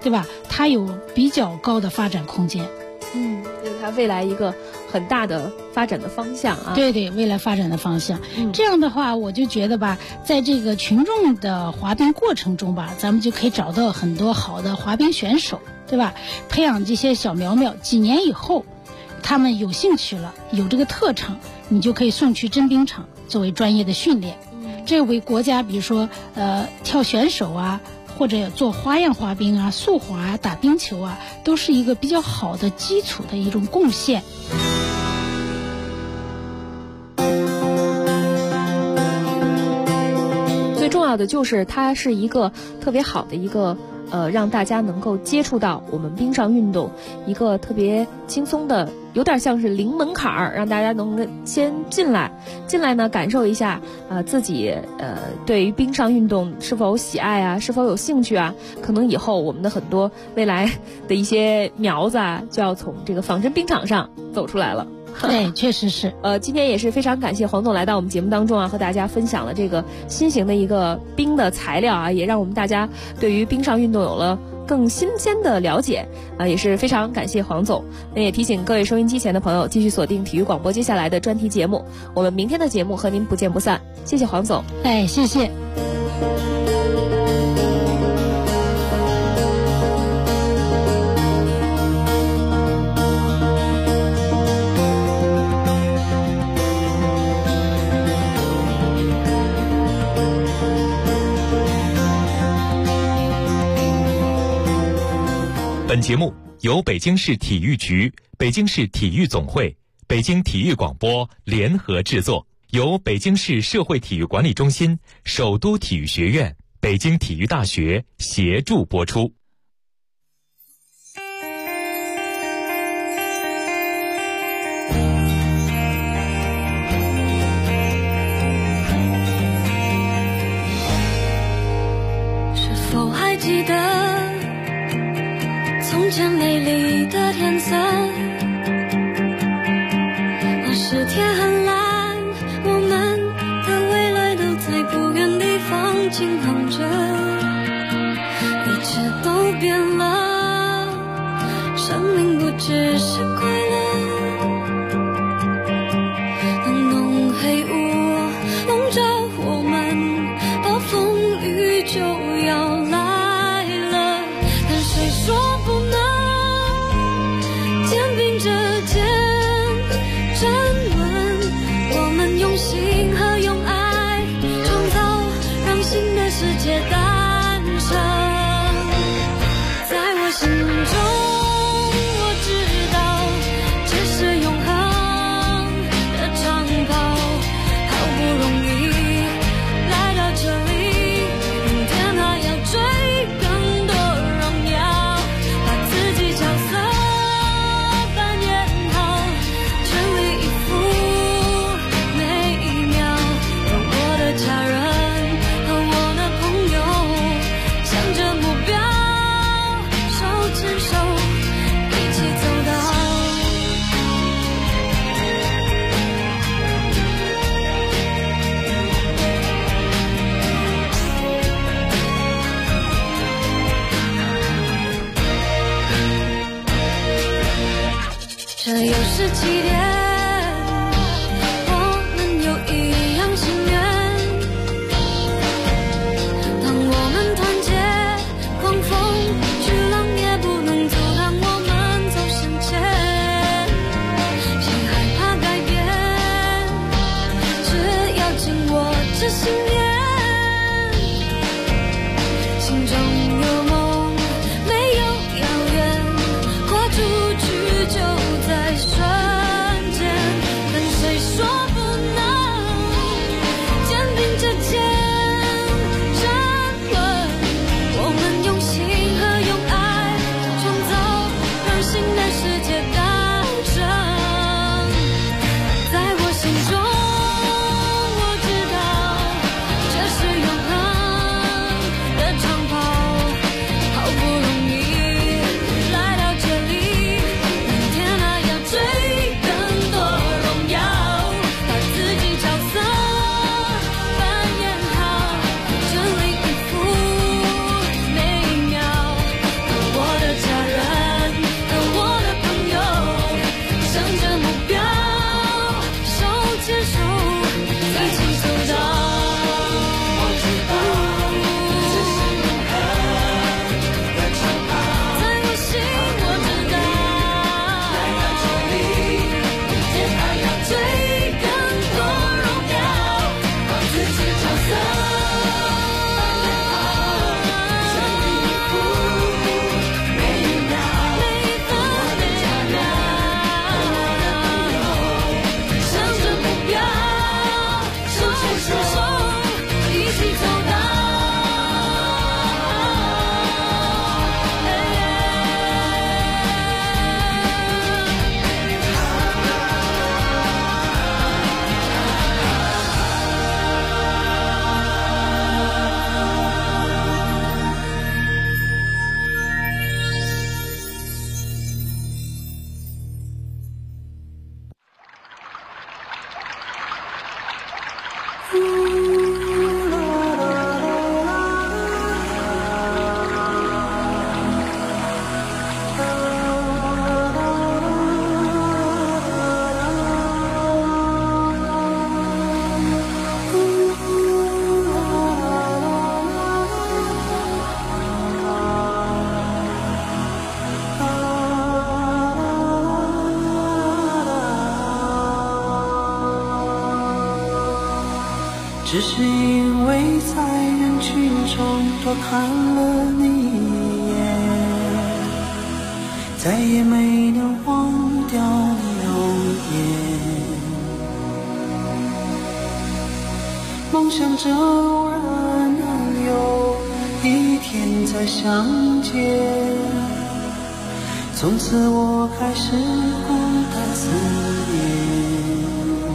对吧？它有比较高的发展空间。 这是它未来一个很大的发展的方向啊。 对对，未来发展的方向。这样的话，我就觉得吧，在这个群众的滑冰过程中吧，咱们就可以找到很多好的滑冰选手，对吧？培养这些小苗苗，几年以后，他们有兴趣了，有这个特长，你就可以送去真冰场作为专业的训练。这为国家，比如说跳选手啊，或者做花样滑冰啊、速滑啊、打冰球啊，都是一个比较好的基础的一种贡献。 最重要的就是它是一个特别好的一个让大家能够接触到我们冰上运动一个特别轻松的，有点像是零门槛儿，让大家能先进来呢，感受一下自己对于冰上运动是否喜爱啊，是否有兴趣啊。可能以后我们的很多未来的一些苗子啊，就要从这个仿真冰场上走出来了。 对，确实是。 今天也是非常感谢黄总来到我们节目当中啊，和大家分享了这个新型的一个冰的材料啊，也让我们大家对于冰上运动有了更新鲜的了解啊，也是非常感谢黄总。那也提醒各位收音机前的朋友继续锁定体育广播接下来的专题节目，我们明天的节目和您不见不散。谢谢黄总。 谢谢。 本节目由北京市体育局、北京市体育总会、北京体育广播联合制作，由北京市社会体育管理中心、首都体育学院、北京体育大学协助播出。 是否还记得从前美丽的天色？那时天很蓝，我们的未来都在不远地方静候着。一切都变了，生命不只是快乐。当浓黑雾笼罩我们，暴风雨就要来了，但谁说不能肩并着肩站稳？我们用心和用爱创造，让新的世界诞生。在我心中我知道，这是永恒的长跑，好不容易来到这里，明天还要追更多荣耀，把自己角色扮演好，全力以赴每一秒，让我的家人和我的朋友向着目标手牵手一起走到。这又是几点？我们有一样心愿。当我们团结，狂风巨浪也不能阻挡我们走向前。谁害怕改变？只要紧握着信念，心中有梦，没有遥远，跨出去就在瞬间。 只是因为在人群中多看了你一眼，再也没能忘掉你容颜。梦想着偶然能有一天再相见，从此我开始孤单思念。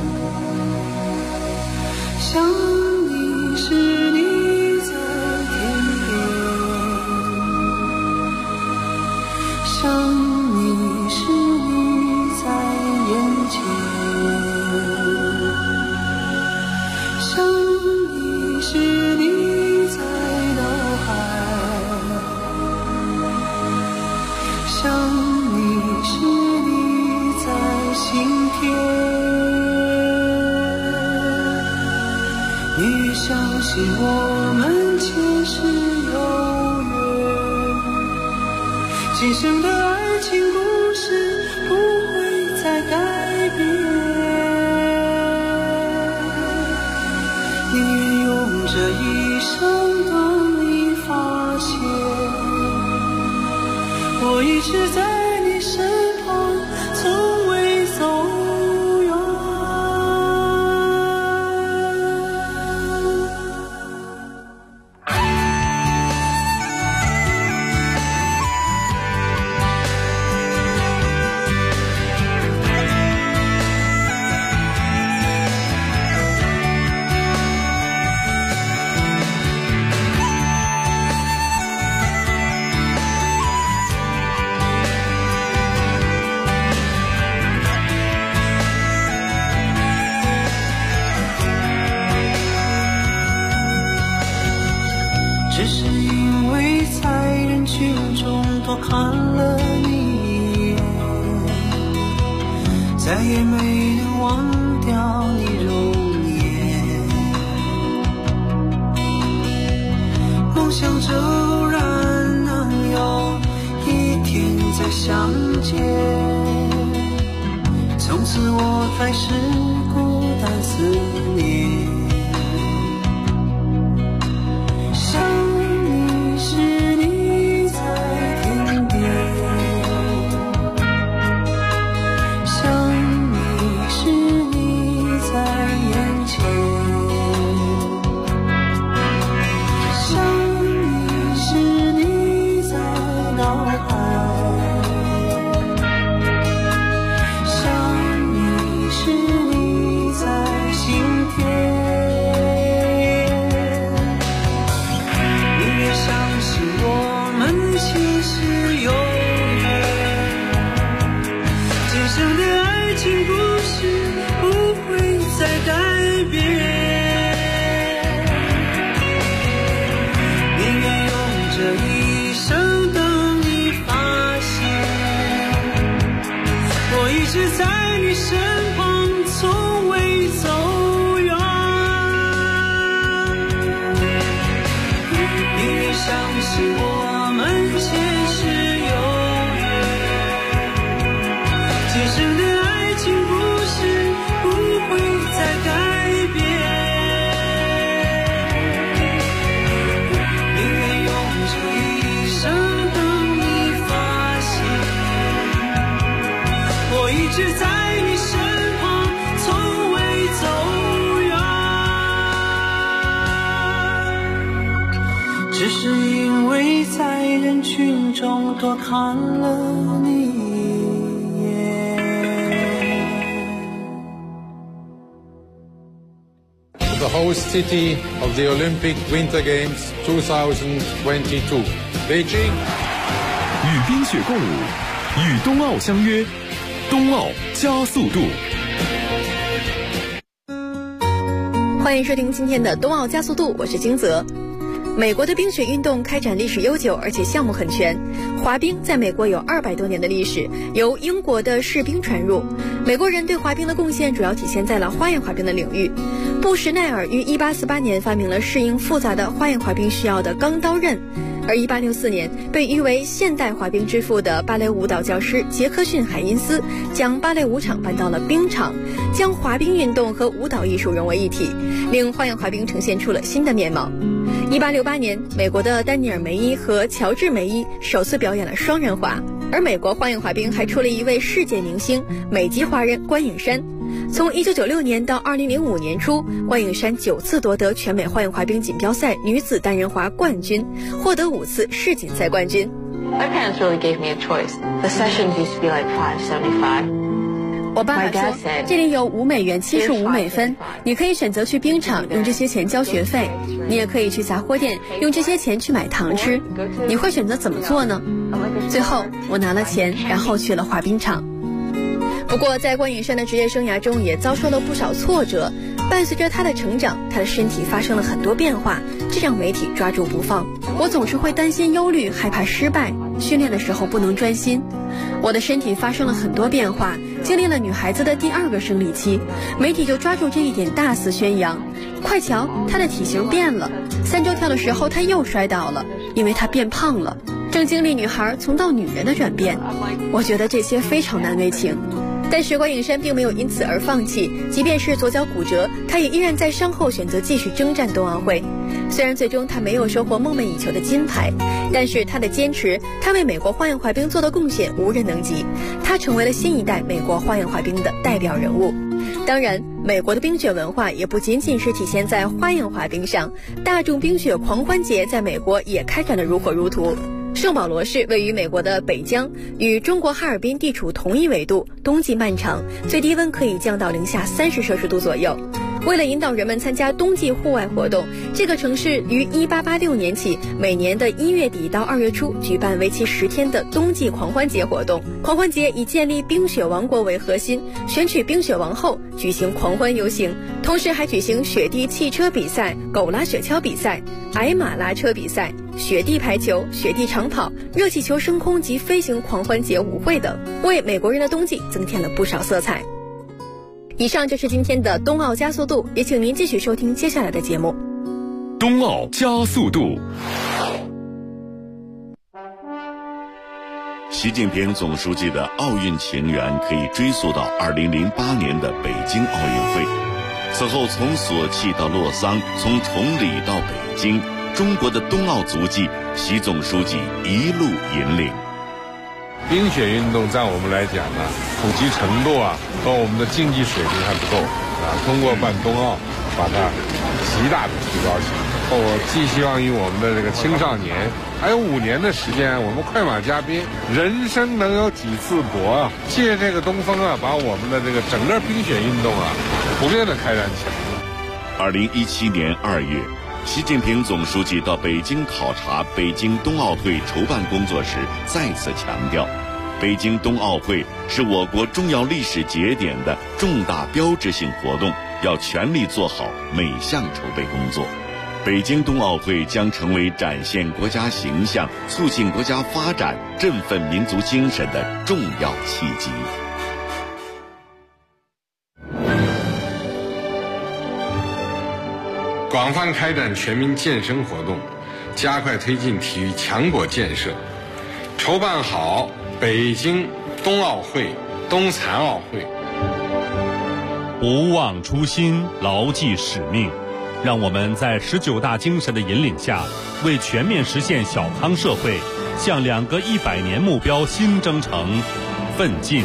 想你时你在天边，想你时你在眼前，想你时你在脑海，想你时你在心田。你相信我们前世有缘，今生的爱情故事不会再改变。宁愿用这一生等你发现，我一直在你身旁，从未走远。只是因为在人群中多看了你一眼，再也没能忘掉你容颜。梦想着偶然能有一天再相见，从此我开始孤单思念。在你身旁，从未走远。宁愿相信我们前世有缘，今生的爱情故事不会再改变。宁愿用这一生等你发现。我一直在你身旁，从未走远，只是因为在人群中多看了你一眼。 The host city of the Olympic Winter Games 2022, Beijing. 与冰雪共舞，与冬奥相约。冬奥加速度， 欢迎收听今天的冬奥加速度，我是金泽。美国的冰雪运动开展历史悠久，而且项目很全。滑冰在美国有200多年的历史，由英国的士兵传入。美国人对滑冰的贡献主要体现在了花样滑冰的领域。布什奈尔于1848年发明了适应复杂的花样滑冰需要的钢刀刃。 而1864年被誉为现代滑冰之父的芭蕾舞蹈教师杰克逊·海因斯将芭蕾舞场搬到了冰场，将滑冰运动和舞蹈艺术融为一体，令花样滑冰呈现出了新的面貌。1868年，美国的丹尼尔·梅伊和乔治·梅伊首次表演了双人滑，而美国花样滑冰还出了一位世界明星——美籍华人关颖珊。从1996年到2005年初，关颖珊9次夺得全美花样滑冰锦标赛女子单人滑冠军，获得5次世锦赛冠军。 My parents really gave me a choice. The sessions used to be like $5.75. 我爸爸说，这里有$5.75美分，你可以选择去冰场用这些钱交学费，你也可以去杂货店用这些钱去买糖吃，你会选择怎么做呢？最后我拿了钱，然后去了滑冰场。不过在关颖珊的职业生涯中也遭受了不少挫折，伴随着她的成长，她的身体发生了很多变化，这让媒体抓住不放。我总是会担心忧虑，害怕失败，训练的时候不能专心。我的身体发生了很多变化，经历了女孩子的第2个生理期，媒体就抓住这一点大肆宣扬。快瞧，她的体型变了，3周跳的时候她又摔倒了，因为她变胖了，正经历女孩从到女人的转变。我觉得这些非常难为情。但是关颖珊并没有因此而放弃，即便是左脚骨折，她也依然在伤后选择继续征战冬奥会。虽然最终她没有收获梦寐以求的金牌，但是她的坚持，她为美国花样滑冰做的贡献无人能及，她成为了新一代美国花样滑冰的代表人物。当然，美国的冰雪文化也不仅仅是体现在花样滑冰上，大众冰雪狂欢节在美国也开展得如火如荼。圣保罗市位于美国的北疆，与中国哈尔滨地处同一纬度，冬季漫长，最低温可以降到-30摄氏度左右。为了引导人们参加冬季户外活动，这个城市于1886年起，每年的1月底到2月初举办为期10天的冬季狂欢节活动。狂欢节以建立冰雪王国为核心，选取冰雪王后，举行狂欢游行，同时还举行雪地汽车比赛、狗拉雪橇比赛、矮马拉车比赛、雪地排球、雪地长跑、热气球升空及飞行狂欢节舞会等，为美国人的冬季增添了不少色彩。以上就是今天的冬奥加速度，也请您继续收听接下来的节目。 冬奥加速度。习近平总书记的奥运情缘可以追溯到2008年的北京奥运会，此后从索契到洛桑，从崇礼到北京，中国的冬奥足迹，习总书记一路引领。 冰雪运动在我们来讲呢，普及程度和我们的竞技水平还不够通过办冬奥把它极大的提高起来。我寄希望于我们的这个青少年，还有5年的时间，我们快马加鞭，人生能有几次搏借这个东风把我们的这个整个冰雪运动普遍的开展起来。 2017年2月，习近平总书记到北京考察北京冬奥会筹办工作时，再次强调，北京冬奥会是我国重要历史节点的重大标志性活动，要全力做好每项筹备工作。北京冬奥会将成为展现国家形象、促进国家发展、振奋民族精神的重要契机。 广泛开展全民健身活动，加快推进体育强国建设，筹办好北京冬奥会、冬残奥会。 不忘初心，牢记使命，让我们在19大精神的引领下，为全面实现小康社会，向2个100年目标新征程奋进。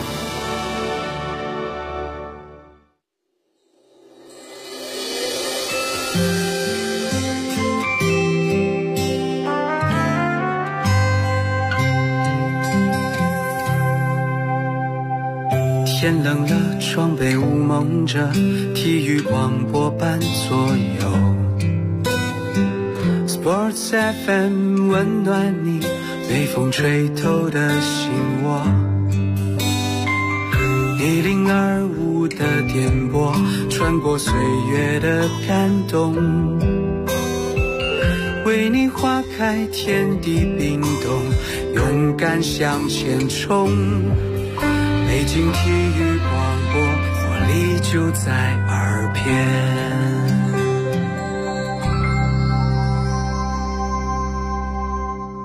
天冷了，窗被雾蒙着，体育广播伴左右。Sports FM 温暖你被风吹透的心窝。1025的电波，穿过岁月的感动，为你划开天地冰冻，勇敢向前冲。北京体育广播，活力就在耳边。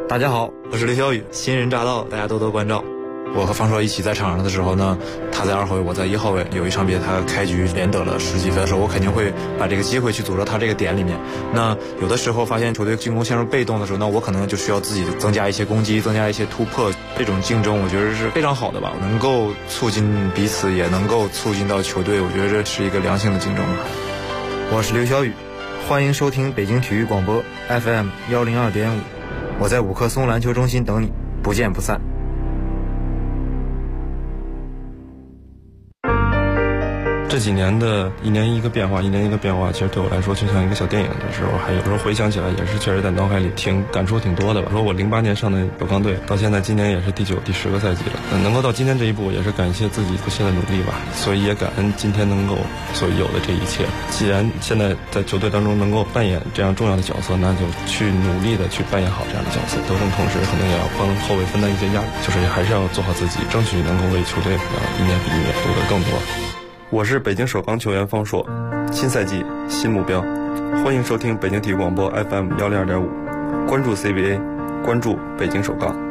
大家好，我是刘晓宇，新人乍到，大家多多关照。我和方硕一起在场上的时候呢，他在2号位，我在1号位。有一场比赛，他开局连得了10几分的时候，我肯定会把这个机会去组织他这个点里面。那有的时候发现球队进攻陷入被动的时候，那我可能就需要自己增加一些攻击，增加一些突破。这种竞争，我觉得是非常好的吧，能够促进彼此，也能够促进到球队。我觉得这是一个良性的竞争吧。我是刘晓宇，欢迎收听北京体育广播 FM 102.5，我在五棵松篮球中心等你，不见不散。 这几年的一年一个变化，其实对我来说就像一个小电影的时候，还有时候回想起来也是确实在脑海里感触挺多的吧。说我08年上的首钢队，到现在今年也是第9、第10个赛季了，能够到今天这一步，也是感谢自己不懈的努力吧。所以也感恩今天能够所有的这一切。既然现在在球队当中能够扮演这样重要的角色，那就去努力的去扮演好这样的角色。得分同时肯定也要帮后卫分担一些压力，就是还是要做好自己，争取能够为球队一年比一年夺得更多。我是北京首钢球员方硕，新赛季新目标，欢迎收听北京体育广播 FM 102.5，关注 CBA， 关注北京首钢。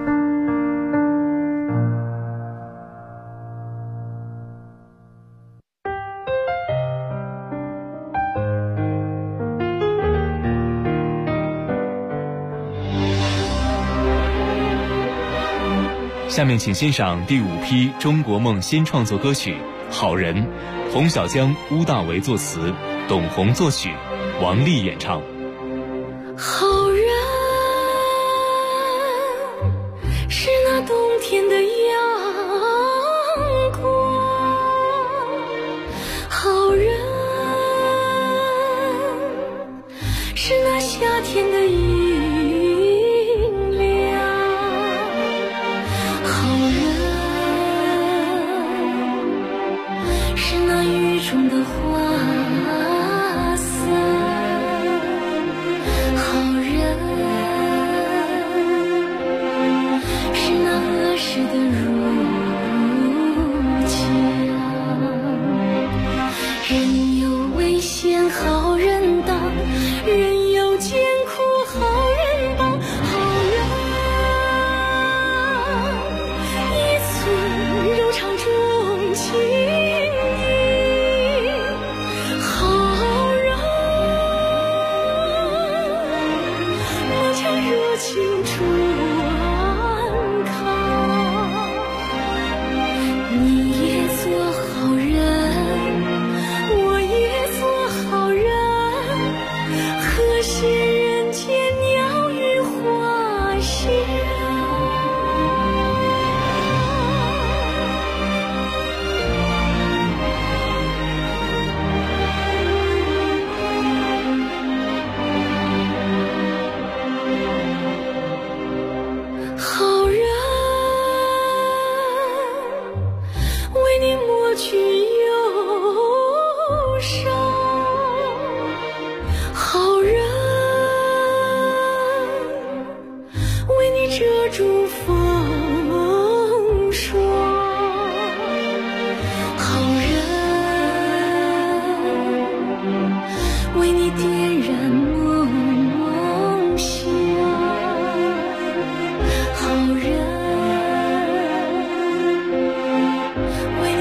下面请欣赏第5批中国梦新创作歌曲《好人》，洪小江、乌大维作词，董宏作曲，王丽演唱。 好人是那冬天的